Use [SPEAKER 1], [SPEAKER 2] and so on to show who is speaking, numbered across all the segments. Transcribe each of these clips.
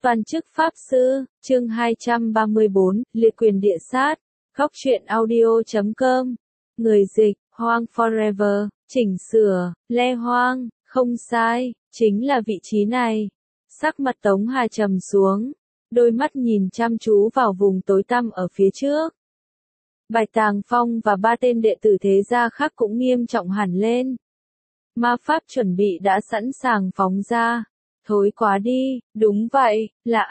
[SPEAKER 1] Toàn chức Pháp Sư, chương 234, liệt quyền địa sát, góc truyện audio.com. Người dịch, Hoang Forever, chỉnh sửa, Le Hoang, không sai, chính là vị trí này. Sắc mặt Tống Hà trầm xuống, đôi mắt nhìn chăm chú vào vùng tối tăm ở phía trước. Bạch Tàng Phong và ba tên đệ tử thế gia khác cũng nghiêm trọng hẳn lên. Ma pháp chuẩn bị đã sẵn sàng phóng ra. Thối quá đi, đúng vậy,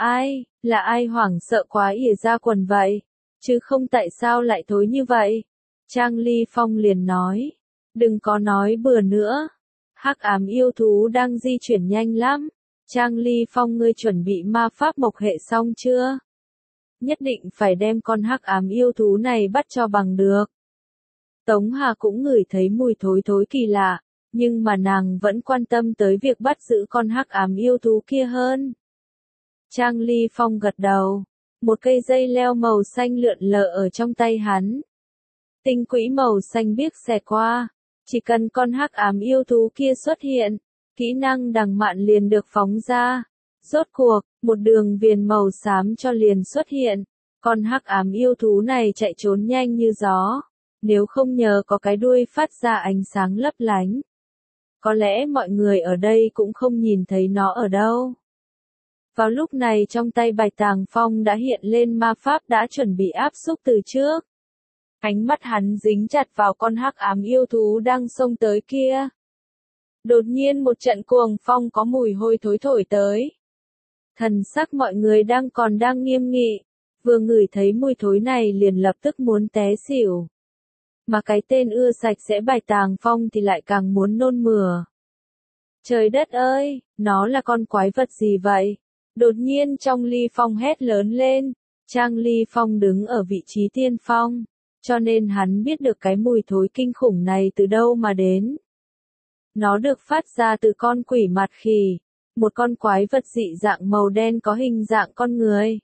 [SPEAKER 1] là ai hoảng sợ quá ỉa ra quần vậy, chứ không tại sao lại thối như vậy. Trang Ly Phong liền nói, đừng có nói bừa nữa, hắc ám yêu thú đang di chuyển nhanh lắm. Trang Ly Phong, ngươi chuẩn bị ma pháp mộc hệ xong chưa? Nhất định phải đem con hắc ám yêu thú này bắt cho bằng được. Tống Hà cũng ngửi thấy mùi thối kỳ lạ. Nhưng mà nàng vẫn quan tâm tới việc bắt giữ con hắc ám yêu thú kia hơn. Trang Ly Phong gật đầu. Một cây dây leo màu xanh lượn lờ ở trong tay hắn. Tinh quỹ màu xanh biếc xẹt qua. Chỉ cần con hắc ám yêu thú kia xuất hiện, kỹ năng đằng mạn liền được phóng ra. Rốt cuộc, một đường viền màu xám cho liền xuất hiện. Con hắc ám yêu thú này chạy trốn nhanh như gió. Nếu không nhờ có cái đuôi phát ra ánh sáng lấp lánh, có lẽ mọi người ở đây cũng không nhìn thấy nó ở đâu. Vào lúc này trong tay Bạch Tàng Phong đã hiện lên ma pháp đã chuẩn bị áp xúc từ trước. Ánh mắt hắn dính chặt vào con hắc ám yêu thú đang xông tới kia. Đột nhiên một trận cuồng phong có mùi hôi thối thổi tới. Thần sắc mọi người đang nghiêm nghị, vừa ngửi thấy mùi thối này liền lập tức muốn té xỉu. Mà cái tên ưa sạch sẽ Bạch Tàng Phong thì lại càng muốn nôn mửa. Trời đất ơi, nó là con quái vật gì vậy? Đột nhiên trong Ly Phong hét lớn lên. Trang Ly Phong đứng ở vị trí tiên phong, cho nên hắn biết được cái mùi thối kinh khủng này từ đâu mà đến. Nó được phát ra từ con quỷ mặt khỉ, một con quái vật dị dạng màu đen có hình dạng con người.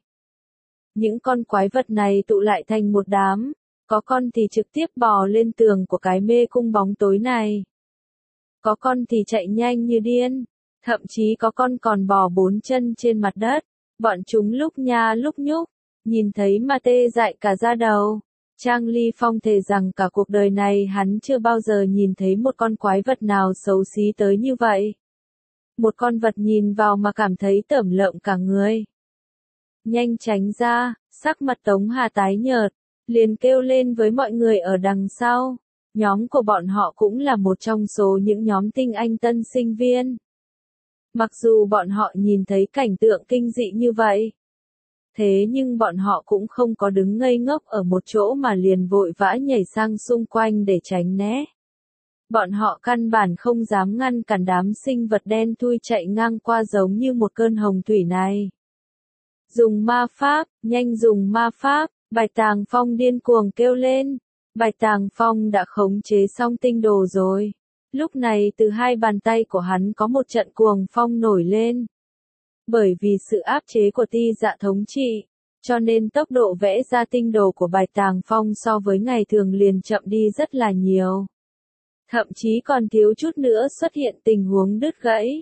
[SPEAKER 1] Những con quái vật này tụ lại thành một đám. Có con thì trực tiếp bò lên tường của cái mê cung bóng tối này. Có con thì chạy nhanh như điên. Thậm chí có con còn bò 4 chân trên mặt đất. Bọn chúng lúc nha lúc nhúc. Nhìn thấy mà tê dại cả da đầu. Trang Ly Phong thề rằng cả cuộc đời này hắn chưa bao giờ nhìn thấy một con quái vật nào xấu xí tới như vậy. Một con vật nhìn vào mà cảm thấy tởm lợm cả người. Nhanh tránh ra, sắc mặt Tống Hà tái nhợt. Liền kêu lên với mọi người ở đằng sau. Nhóm của bọn họ cũng là một trong số những nhóm tinh anh tân sinh viên. Mặc dù bọn họ nhìn thấy cảnh tượng kinh dị như vậy, thế nhưng bọn họ cũng không có đứng ngây ngốc ở một chỗ mà liền vội vã nhảy sang xung quanh để tránh né. Bọn họ căn bản không dám ngăn cản đám sinh vật đen thui chạy ngang qua giống như một cơn hồng thủy này. Dùng ma pháp, nhanh dùng ma pháp. Bạch Tàng Phong điên cuồng kêu lên. Bạch Tàng Phong đã khống chế xong tinh đồ rồi. Lúc này từ hai bàn tay của hắn có một trận cuồng phong nổi lên. Bởi vì sự áp chế của ti dạ thống trị, cho nên tốc độ vẽ ra tinh đồ của Bạch Tàng Phong so với ngày thường liền chậm đi rất là nhiều. Thậm chí còn thiếu chút nữa xuất hiện tình huống đứt gãy.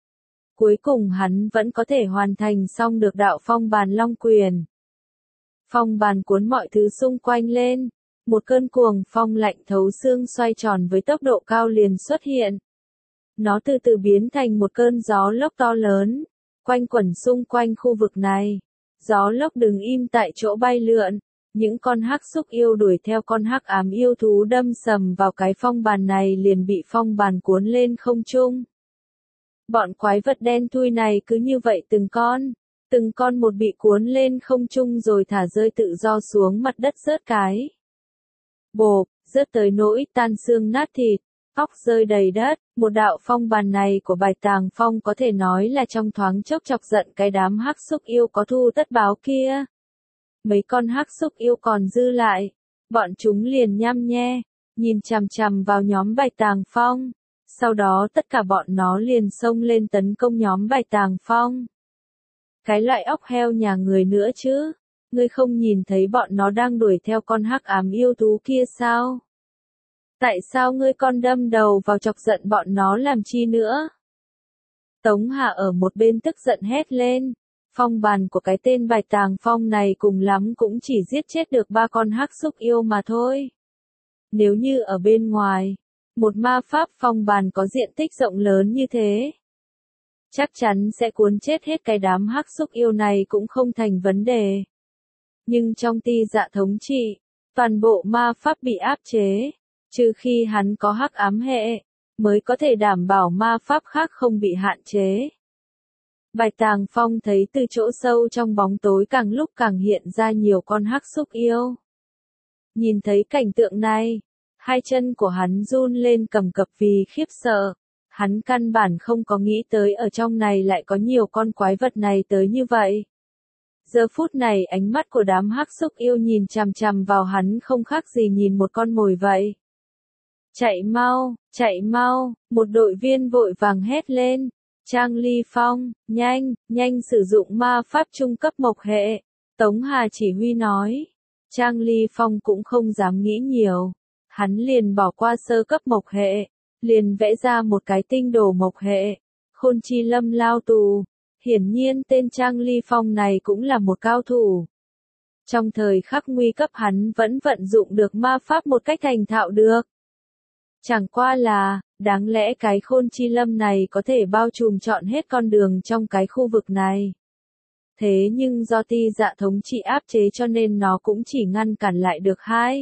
[SPEAKER 1] Cuối cùng hắn vẫn có thể hoàn thành xong được đạo phong bàn long quyền. Phong bàn cuốn mọi thứ xung quanh lên, một cơn cuồng phong lạnh thấu xương xoay tròn với tốc độ cao liền xuất hiện. Nó từ từ biến thành một cơn gió lốc to lớn, quanh quẩn xung quanh khu vực này. Gió lốc đứng im tại chỗ bay lượn, những con hắc xúc yêu đuổi theo con hắc ám yêu thú đâm sầm vào cái phong bàn này liền bị phong bàn cuốn lên không trung. Bọn quái vật đen thui này cứ như vậy từng con một bị cuốn lên không trung rồi thả rơi tự do xuống mặt đất rớt cái. Bộp, rớt tới nỗi tan xương nát thịt, óc rơi đầy đất. Một đạo phong bàn này của Bạch Tàng Phong có thể nói là trong thoáng chốc chọc giận cái đám hắc xúc yêu có thu tất báo kia. Mấy con hắc xúc yêu còn dư lại, bọn chúng liền nhăm nhe, nhìn chằm chằm vào nhóm Bạch Tàng Phong. Sau đó tất cả bọn nó liền xông lên tấn công nhóm Bạch Tàng Phong. Cái loại óc heo nhà người nữa chứ, ngươi không nhìn thấy bọn nó đang đuổi theo con hắc ám yêu thú kia sao? Tại sao ngươi còn đâm đầu vào chọc giận bọn nó làm chi nữa? Tống Hà ở một bên tức giận hét lên, Phong bàn của cái tên Bạch Tàng Phong này cùng lắm cũng chỉ giết chết được 3 con hắc xúc yêu mà thôi. Nếu như ở bên ngoài, một ma pháp phong bàn có diện tích rộng lớn như thế, chắc chắn sẽ cuốn chết hết cái đám hắc xúc yêu này cũng không thành vấn đề. Nhưng trong Ti Dạ thống trị, toàn bộ ma pháp bị áp chế, trừ khi hắn có hắc ám hệ, mới có thể đảm bảo ma pháp khác không bị hạn chế. Bạch Tàng Phong thấy từ chỗ sâu trong bóng tối càng lúc càng hiện ra nhiều con hắc xúc yêu. Nhìn thấy cảnh tượng này, hai chân của hắn run lên cầm cập vì khiếp sợ. Hắn căn bản không có nghĩ tới ở trong này lại có nhiều con quái vật này tới như vậy. Giờ phút này ánh mắt của đám hắc xúc yêu nhìn chằm chằm vào hắn không khác gì nhìn một con mồi vậy. Chạy mau, một đội viên vội vàng hét lên. Trang Ly Phong, nhanh sử dụng ma pháp trung cấp mộc hệ. Tống Hà chỉ huy nói. Trang Ly Phong cũng không dám nghĩ nhiều. Hắn liền bỏ qua sơ cấp mộc hệ. Liền vẽ ra một cái tinh đồ mộc hệ. Khôn Chi Lâm lao tù. Hiển nhiên tên Trang Ly Phong này cũng là một cao thủ. Trong thời khắc nguy cấp hắn vẫn vận dụng được ma pháp một cách thành thạo được. Chẳng qua là, đáng lẽ cái Khôn Chi Lâm này có thể bao trùm trọn hết con đường trong cái khu vực này. Thế nhưng do Ti Dạ thống trị áp chế cho nên nó cũng chỉ ngăn cản lại được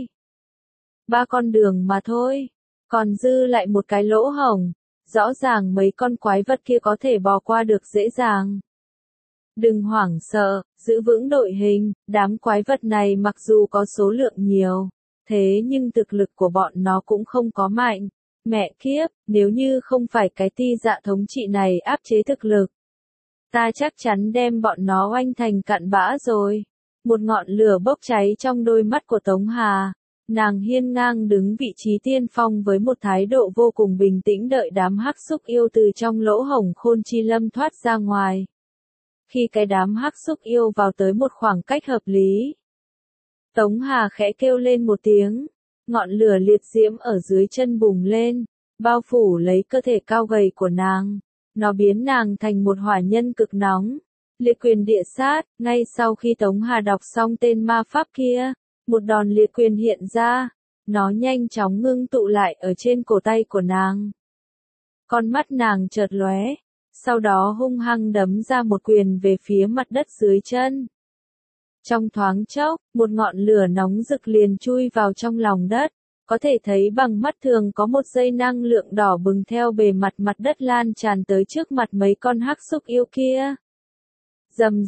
[SPEAKER 1] 2-3 con đường mà thôi. Còn dư lại một cái lỗ hổng, rõ ràng mấy con quái vật kia có thể bò qua được dễ dàng. Đừng hoảng sợ, giữ vững đội hình, đám quái vật này mặc dù có số lượng nhiều, thế nhưng thực lực của bọn nó cũng không có mạnh. Mẹ kiếp, nếu như không phải cái Ti Dạ thống trị này áp chế thực lực, ta chắc chắn đem bọn nó oanh thành cặn bã rồi. Một ngọn lửa bốc cháy trong đôi mắt của Tống Hà. Nàng hiên ngang đứng vị trí tiên phong với một thái độ vô cùng bình tĩnh đợi đám hắc xúc yêu từ trong lỗ hổng Khôn Chi Lâm thoát ra ngoài. Khi cái đám hắc xúc yêu vào tới một khoảng cách hợp lý, Tống Hà khẽ kêu lên một tiếng, ngọn lửa liệt diễm ở dưới chân bùng lên, bao phủ lấy cơ thể cao gầy của nàng. Nó biến nàng thành một hỏa nhân cực nóng. Liệt quyền địa sát, ngay sau khi Tống Hà đọc xong tên ma pháp kia, một đòn liệt quyền hiện ra, nó nhanh chóng ngưng tụ lại ở trên cổ tay của nàng. Con mắt nàng chợt lóe, sau đó hung hăng đấm ra một quyền về phía mặt đất dưới chân. Trong thoáng chốc, một ngọn lửa nóng rực liền chui vào trong lòng đất, có thể thấy bằng mắt thường có một dây năng lượng đỏ bừng theo bề mặt mặt đất lan tràn tới trước mặt mấy con hắc xúc yêu kia. Rầm,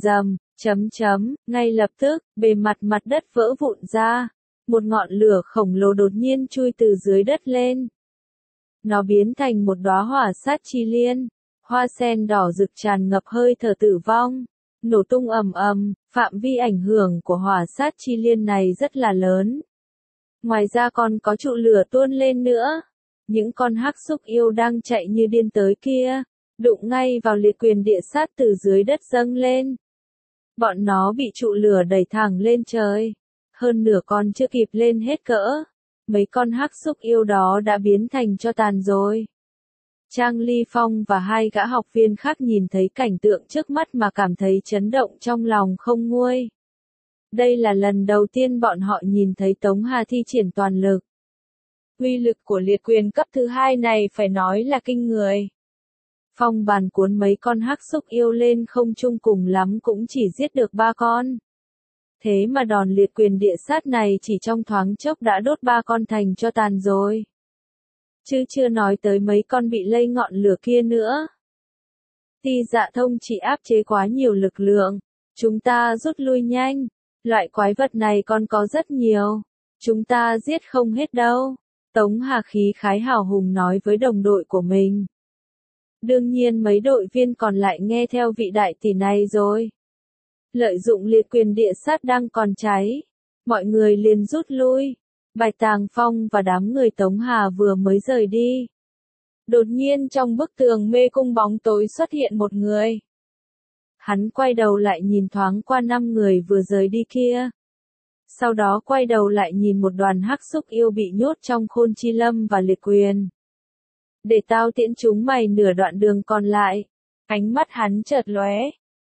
[SPEAKER 1] ngay lập tức, bề mặt mặt đất vỡ vụn ra, một ngọn lửa khổng lồ đột nhiên chui từ dưới đất lên. Nó biến thành một đóa hỏa sát chi liên, hoa sen đỏ rực tràn ngập hơi thở tử vong, nổ tung ầm ầm, phạm vi ảnh hưởng của hỏa sát chi liên này rất là lớn. Ngoài ra còn có trụ lửa tuôn lên nữa, những con hắc xúc yêu đang chạy như điên tới kia, đụng ngay vào liệt quyền địa sát từ dưới đất dâng lên. Bọn nó bị trụ lửa đẩy thẳng lên trời, hơn nửa con chưa kịp lên hết cỡ, mấy con hắc xúc yêu đó đã biến thành tro tàn rồi. Trang Ly Phong và 2 gã học viên khác nhìn thấy cảnh tượng trước mắt mà cảm thấy chấn động trong lòng không nguôi. Đây là lần đầu tiên bọn họ nhìn thấy Tống Hà thi triển toàn lực. Uy lực của liệt quyền cấp thứ 2 này phải nói là kinh người. Phong bàn cuốn mấy con hắc xúc yêu lên không trung cùng lắm cũng chỉ giết được 3 con. Thế mà đòn liệt quyền địa sát này chỉ trong thoáng chốc đã đốt 3 con thành cho tàn rồi. Chứ chưa nói tới mấy con bị lây ngọn lửa kia nữa. Ti Dạ thông chỉ áp chế quá nhiều lực lượng. Chúng ta rút lui nhanh. Loại quái vật này còn có rất nhiều. Chúng ta giết không hết đâu. Tống Hà khí khái hào hùng nói với đồng đội của mình. Đương nhiên mấy đội viên còn lại nghe theo vị đại tỷ này rồi. Lợi dụng liệt quyền địa sát đang còn cháy. Mọi người liền rút lui. Bạch Tàng Phong và đám người Tống Hà vừa mới rời đi. Đột nhiên trong bức tường mê cung bóng tối xuất hiện một người. Hắn quay đầu lại nhìn thoáng qua 5 người vừa rời đi kia. Sau đó quay đầu lại nhìn một đoàn hắc xúc yêu bị nhốt trong Khôn Chi Lâm và liệt quyền. Để tao tiễn chúng mày nửa đoạn đường còn lại. Ánh mắt hắn chợt lóe.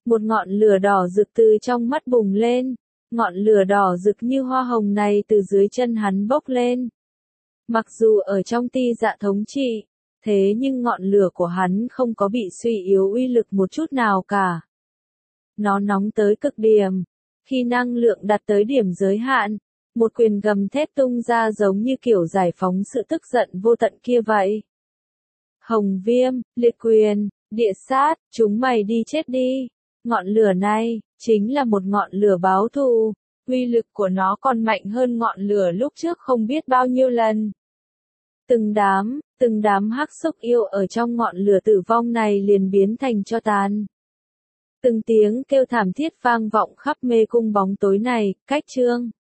[SPEAKER 1] Một ngọn lửa đỏ rực từ trong mắt bùng lên. Ngọn lửa đỏ rực như hoa hồng này từ dưới chân hắn bốc lên. Mặc dù ở trong Ti Dạ thống trị, thế nhưng ngọn lửa của hắn không có bị suy yếu uy lực một chút nào cả. Nó nóng tới cực điểm. Khi năng lượng đạt tới điểm giới hạn, một quyền gầm thét tung ra giống như kiểu giải phóng sự tức giận vô tận kia vậy. Hồng viêm, liệt quyền, địa sát, chúng mày đi chết đi. Ngọn lửa này, chính là một ngọn lửa báo thù. Uy lực của nó còn mạnh hơn ngọn lửa lúc trước không biết bao nhiêu lần. Từng đám hắc xúc yêu ở trong ngọn lửa tử vong này liền biến thành tro tàn. Từng tiếng kêu thảm thiết vang vọng khắp mê cung bóng tối này, cách chương.